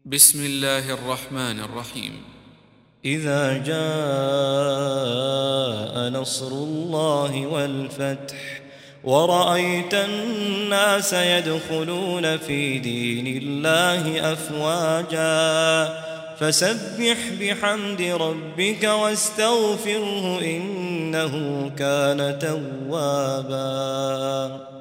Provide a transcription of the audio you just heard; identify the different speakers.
Speaker 1: بسم الله الرحمن الرحيم.
Speaker 2: إذا جاء نصر الله والفتح ورأيت الناس يدخلون في دين الله أفواجا فسبح بحمد ربك واستغفره إنه كان توابا.